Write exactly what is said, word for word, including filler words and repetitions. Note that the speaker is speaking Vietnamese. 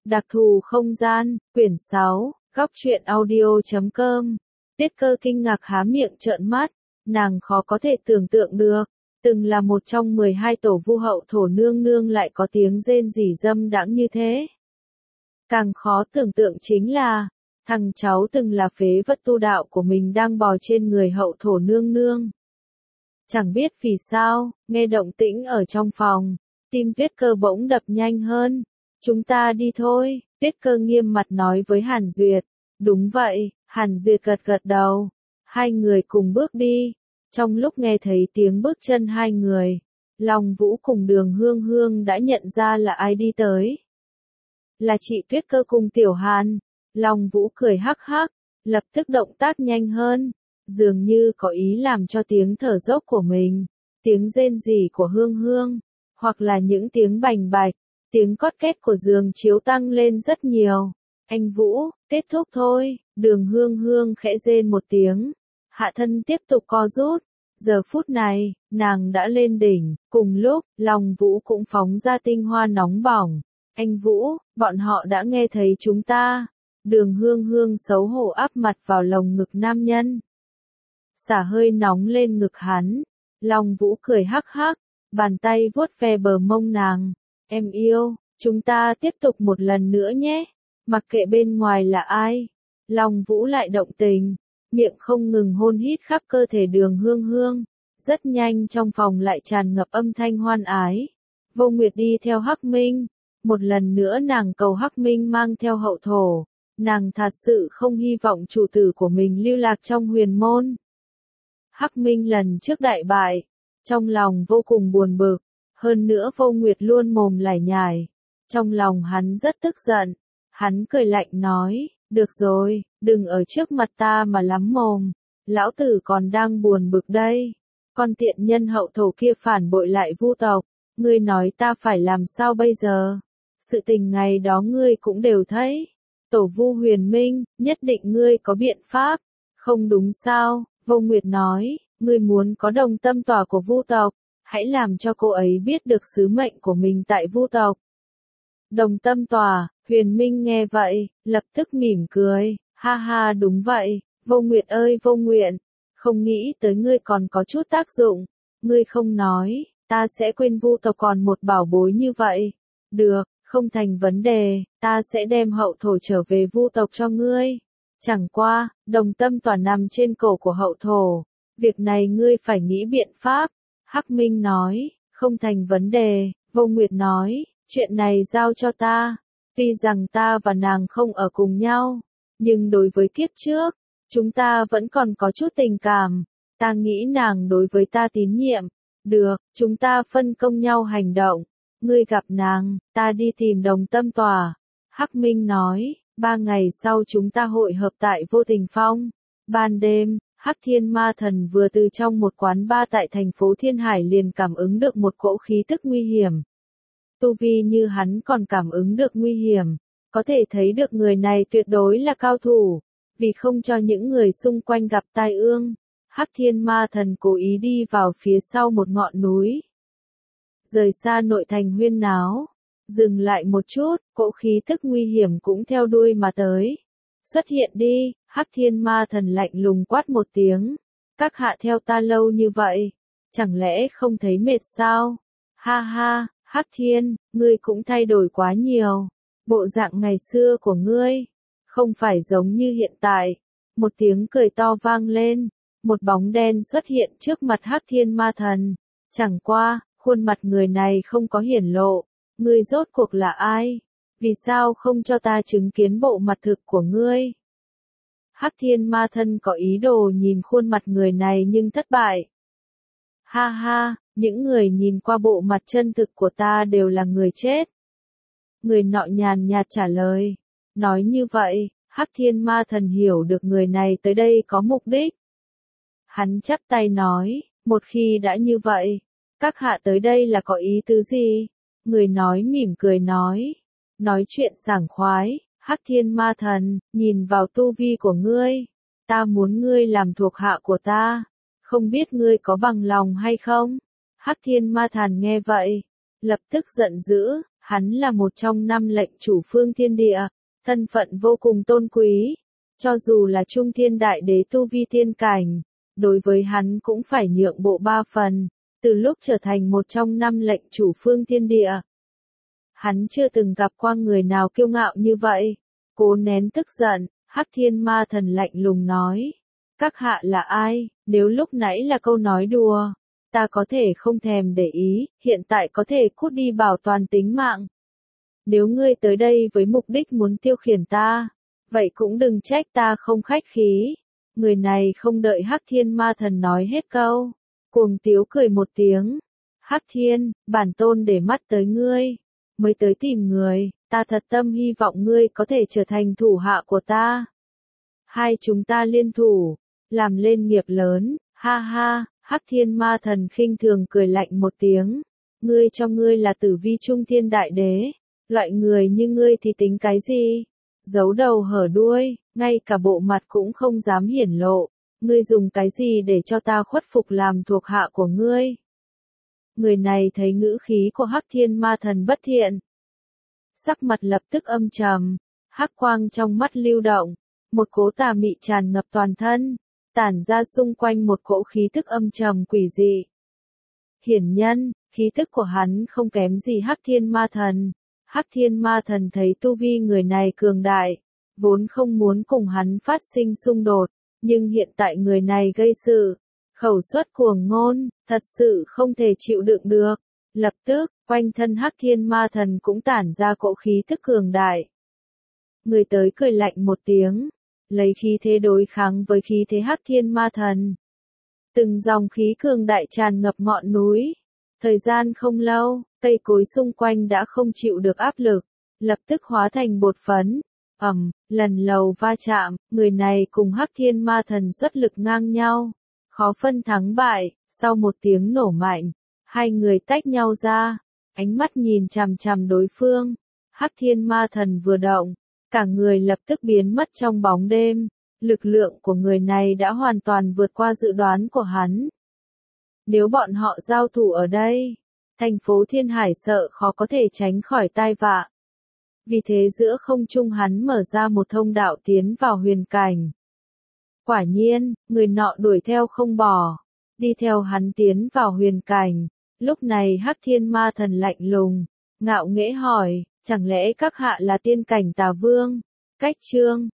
Đặc thù không gian, quyển sáu, góc truyện audio chấm com. Tuyết Cơ kinh ngạc há miệng trợn mắt, nàng khó có thể tưởng tượng được, từng là một trong mười hai tổ vu hậu thổ nương nương lại có tiếng rên rỉ dâm đãng như thế. Càng khó tưởng tượng chính là, thằng cháu từng là phế vật tu đạo của mình đang bò trên người hậu thổ nương nương. Chẳng biết vì sao, nghe động tĩnh ở trong phòng, tim Tuyết Cơ bỗng đập nhanh hơn. Chúng ta đi thôi, Tuyết Cơ nghiêm mặt nói với Hàn Duyệt. Đúng vậy, Hàn Duyệt gật gật đầu. Hai người cùng bước đi. Trong lúc nghe thấy tiếng bước chân hai người, Long Vũ cùng Đường Hương Hương đã nhận ra là ai đi tới. Là chị Tuyết Cơ cùng Tiểu Hàn. Long Vũ cười hắc hắc, lập tức động tác nhanh hơn, dường như có ý làm cho tiếng thở dốc của mình, tiếng rên rỉ của Hương Hương, hoặc là những tiếng bành bạch, tiếng cót két của giường chiếu tăng lên rất nhiều. Anh Vũ, kết thúc thôi, Đường Hương Hương khẽ rên một tiếng, hạ thân tiếp tục co rút. Giờ phút này, nàng đã lên đỉnh, cùng lúc, Long Vũ cũng phóng ra tinh hoa nóng bỏng. Anh Vũ, bọn họ đã nghe thấy chúng ta. Đường Hương Hương xấu hổ áp mặt vào lồng ngực nam nhân. Xả hơi nóng lên ngực hắn. Long Vũ cười hắc hắc, bàn tay vuốt ve bờ mông nàng. Em yêu, chúng ta tiếp tục một lần nữa nhé. Mặc kệ bên ngoài là ai. Long Vũ lại động tình, miệng không ngừng hôn hít khắp cơ thể Đường Hương Hương. Rất nhanh trong phòng lại tràn ngập âm thanh hoan ái. Vô Nguyệt đi theo Hắc Minh. Một lần nữa nàng cầu Hắc Minh mang theo hậu thổ. Nàng thật sự không hy vọng chủ tử của mình lưu lạc trong huyền môn. Hắc Minh lần trước đại bại, trong lòng vô cùng buồn bực, hơn nữa Vô Nguyệt luôn mồm lải nhải. Trong lòng hắn rất tức giận, hắn cười lạnh nói, được rồi, đừng ở trước mặt ta mà lắm mồm, lão tử còn đang buồn bực đây. Con tiện nhân hậu thổ kia phản bội lại Vu tộc, ngươi nói ta phải làm sao bây giờ? Sự tình ngày đó ngươi cũng đều thấy. Tổ Vu Huyền Minh, nhất định ngươi có biện pháp, không đúng sao? Vô Nguyệt nói, ngươi muốn có đồng tâm tòa của Vu tộc, hãy làm cho cô ấy biết được sứ mệnh của mình tại Vu tộc. Đồng tâm tòa, Huyền Minh nghe vậy, lập tức mỉm cười, ha ha đúng vậy, Vô Nguyệt ơi Vô Nguyệt, không nghĩ tới ngươi còn có chút tác dụng, ngươi không nói, ta sẽ quên Vu tộc còn một bảo bối như vậy. Được. Không thành vấn đề, ta sẽ đem hậu thổ trở về Vu tộc cho ngươi. Chẳng qua, đồng tâm tòa nằm trên cổ của hậu thổ. Việc này ngươi phải nghĩ biện pháp. Hắc Minh nói, không thành vấn đề. Vô Nguyệt nói, chuyện này giao cho ta. Tuy rằng ta và nàng không ở cùng nhau, nhưng đối với kiếp trước, chúng ta vẫn còn có chút tình cảm. Ta nghĩ nàng đối với ta tín nhiệm. Được, chúng ta phân công nhau hành động. Ngươi gặp nàng, ta đi tìm đồng tâm tòa. Hắc Minh nói, ba ngày sau chúng ta hội hợp tại Vô Tình Phong. Ban đêm, Hắc Thiên Ma Thần vừa từ trong một quán bar tại thành phố Thiên Hải liền cảm ứng được một cỗ khí tức nguy hiểm. Tu vi như hắn còn cảm ứng được nguy hiểm, có thể thấy được người này tuyệt đối là cao thủ, vì không cho những người xung quanh gặp tai ương. Hắc Thiên Ma Thần cố ý đi vào phía sau một ngọn núi. Rời xa nội thành huyên náo, dừng lại một chút, cỗ khí tức nguy hiểm cũng theo đuôi mà tới. Xuất hiện đi, Hắc Thiên Ma Thần lạnh lùng quát một tiếng. Các hạ theo ta lâu như vậy, chẳng lẽ không thấy mệt sao? Ha ha, Hắc Thiên, ngươi cũng thay đổi quá nhiều. Bộ dạng ngày xưa của ngươi, không phải giống như hiện tại. Một tiếng cười to vang lên, một bóng đen xuất hiện trước mặt Hắc Thiên Ma Thần. Chẳng qua, khuôn mặt người này không có hiển lộ, ngươi rốt cuộc là ai? Vì sao không cho ta chứng kiến bộ mặt thực của ngươi? Hắc Thiên Ma Thần có ý đồ nhìn khuôn mặt người này nhưng thất bại. Ha ha, những người nhìn qua bộ mặt chân thực của ta đều là người chết. Người nọ nhàn nhạt trả lời. Nói như vậy, Hắc Thiên Ma Thần hiểu được người này tới đây có mục đích. Hắn chắp tay nói, một khi đã như vậy, các hạ tới đây là có ý tứ gì? Người nói mỉm cười nói. Nói chuyện sảng khoái, Hắc Thiên Ma Thần, nhìn vào tu vi của ngươi. Ta muốn ngươi làm thuộc hạ của ta. Không biết ngươi có bằng lòng hay không? Hắc Thiên Ma Thần nghe vậy, lập tức giận dữ. Hắn là một trong năm lệnh chủ phương thiên địa, thân phận vô cùng tôn quý. Cho dù là trung thiên đại đế tu vi thiên cảnh, đối với hắn cũng phải nhượng bộ ba phần, từ lúc trở thành một trong năm lệnh chủ phương thiên địa. Hắn chưa từng gặp qua người nào kiêu ngạo như vậy. Cố nén tức giận, Hắc Thiên Ma Thần lạnh lùng nói. Các hạ là ai, nếu lúc nãy là câu nói đùa, ta có thể không thèm để ý, hiện tại có thể cút đi bảo toàn tính mạng. Nếu ngươi tới đây với mục đích muốn tiêu khiển ta, vậy cũng đừng trách ta không khách khí. Người này không đợi Hắc Thiên Ma Thần nói hết câu, cuồng tiếu cười một tiếng. Hắc Thiên, bản tôn để mắt tới ngươi, mới tới tìm người, ta thật tâm hy vọng ngươi có thể trở thành thủ hạ của ta. Hai chúng ta liên thủ, làm lên nghiệp lớn, ha ha. Hắc Thiên Ma Thần khinh thường cười lạnh một tiếng. Ngươi cho ngươi là tử vi trung thiên đại đế, loại người như ngươi thì tính cái gì? Giấu đầu hở đuôi, ngay cả bộ mặt cũng không dám hiển lộ. Ngươi dùng cái gì để cho ta khuất phục làm thuộc hạ của ngươi? Người này thấy ngữ khí của Hắc Thiên Ma Thần bất thiện, sắc mặt lập tức âm trầm, hắc quang trong mắt lưu động, một cỗ tà mị tràn ngập toàn thân, tản ra xung quanh một cỗ khí tức âm trầm quỷ dị. Hiển nhân, khí tức của hắn không kém gì Hắc Thiên Ma Thần. Hắc Thiên Ma Thần thấy tu vi người này cường đại, vốn không muốn cùng hắn phát sinh xung đột, nhưng hiện tại người này gây sự, khẩu xuất cuồng ngôn, thật sự không thể chịu đựng được. Lập tức, quanh thân Hắc Thiên Ma Thần cũng tản ra cỗ khí tức cường đại. Người tới cười lạnh một tiếng, lấy khí thế đối kháng với khí thế Hắc Thiên Ma Thần. Từng dòng khí cường đại tràn ngập ngọn núi. Thời gian không lâu, cây cối xung quanh đã không chịu được áp lực, lập tức hóa thành bột phấn. Ầm, lần lầu va chạm, người này cùng Hắc Thiên Ma Thần xuất lực ngang nhau, khó phân thắng bại. Sau một tiếng nổ mạnh, hai người tách nhau ra, ánh mắt nhìn chằm chằm đối phương. Hắc Thiên Ma Thần vừa động, cả người lập tức biến mất trong bóng đêm. Lực lượng của người này đã hoàn toàn vượt qua dự đoán của hắn. Nếu bọn họ giao thủ ở đây, thành phố Thiên Hải sợ khó có thể tránh khỏi tai vạ. Vì thế giữa không trung hắn mở ra một thông đạo tiến vào huyền cảnh. Quả nhiên, người nọ đuổi theo không bỏ, đi theo hắn tiến vào huyền cảnh. Lúc này Hắc Thiên Ma Thần lạnh lùng, ngạo nghễ hỏi, chẳng lẽ các hạ là tiên cảnh Tà Vương? Cách chương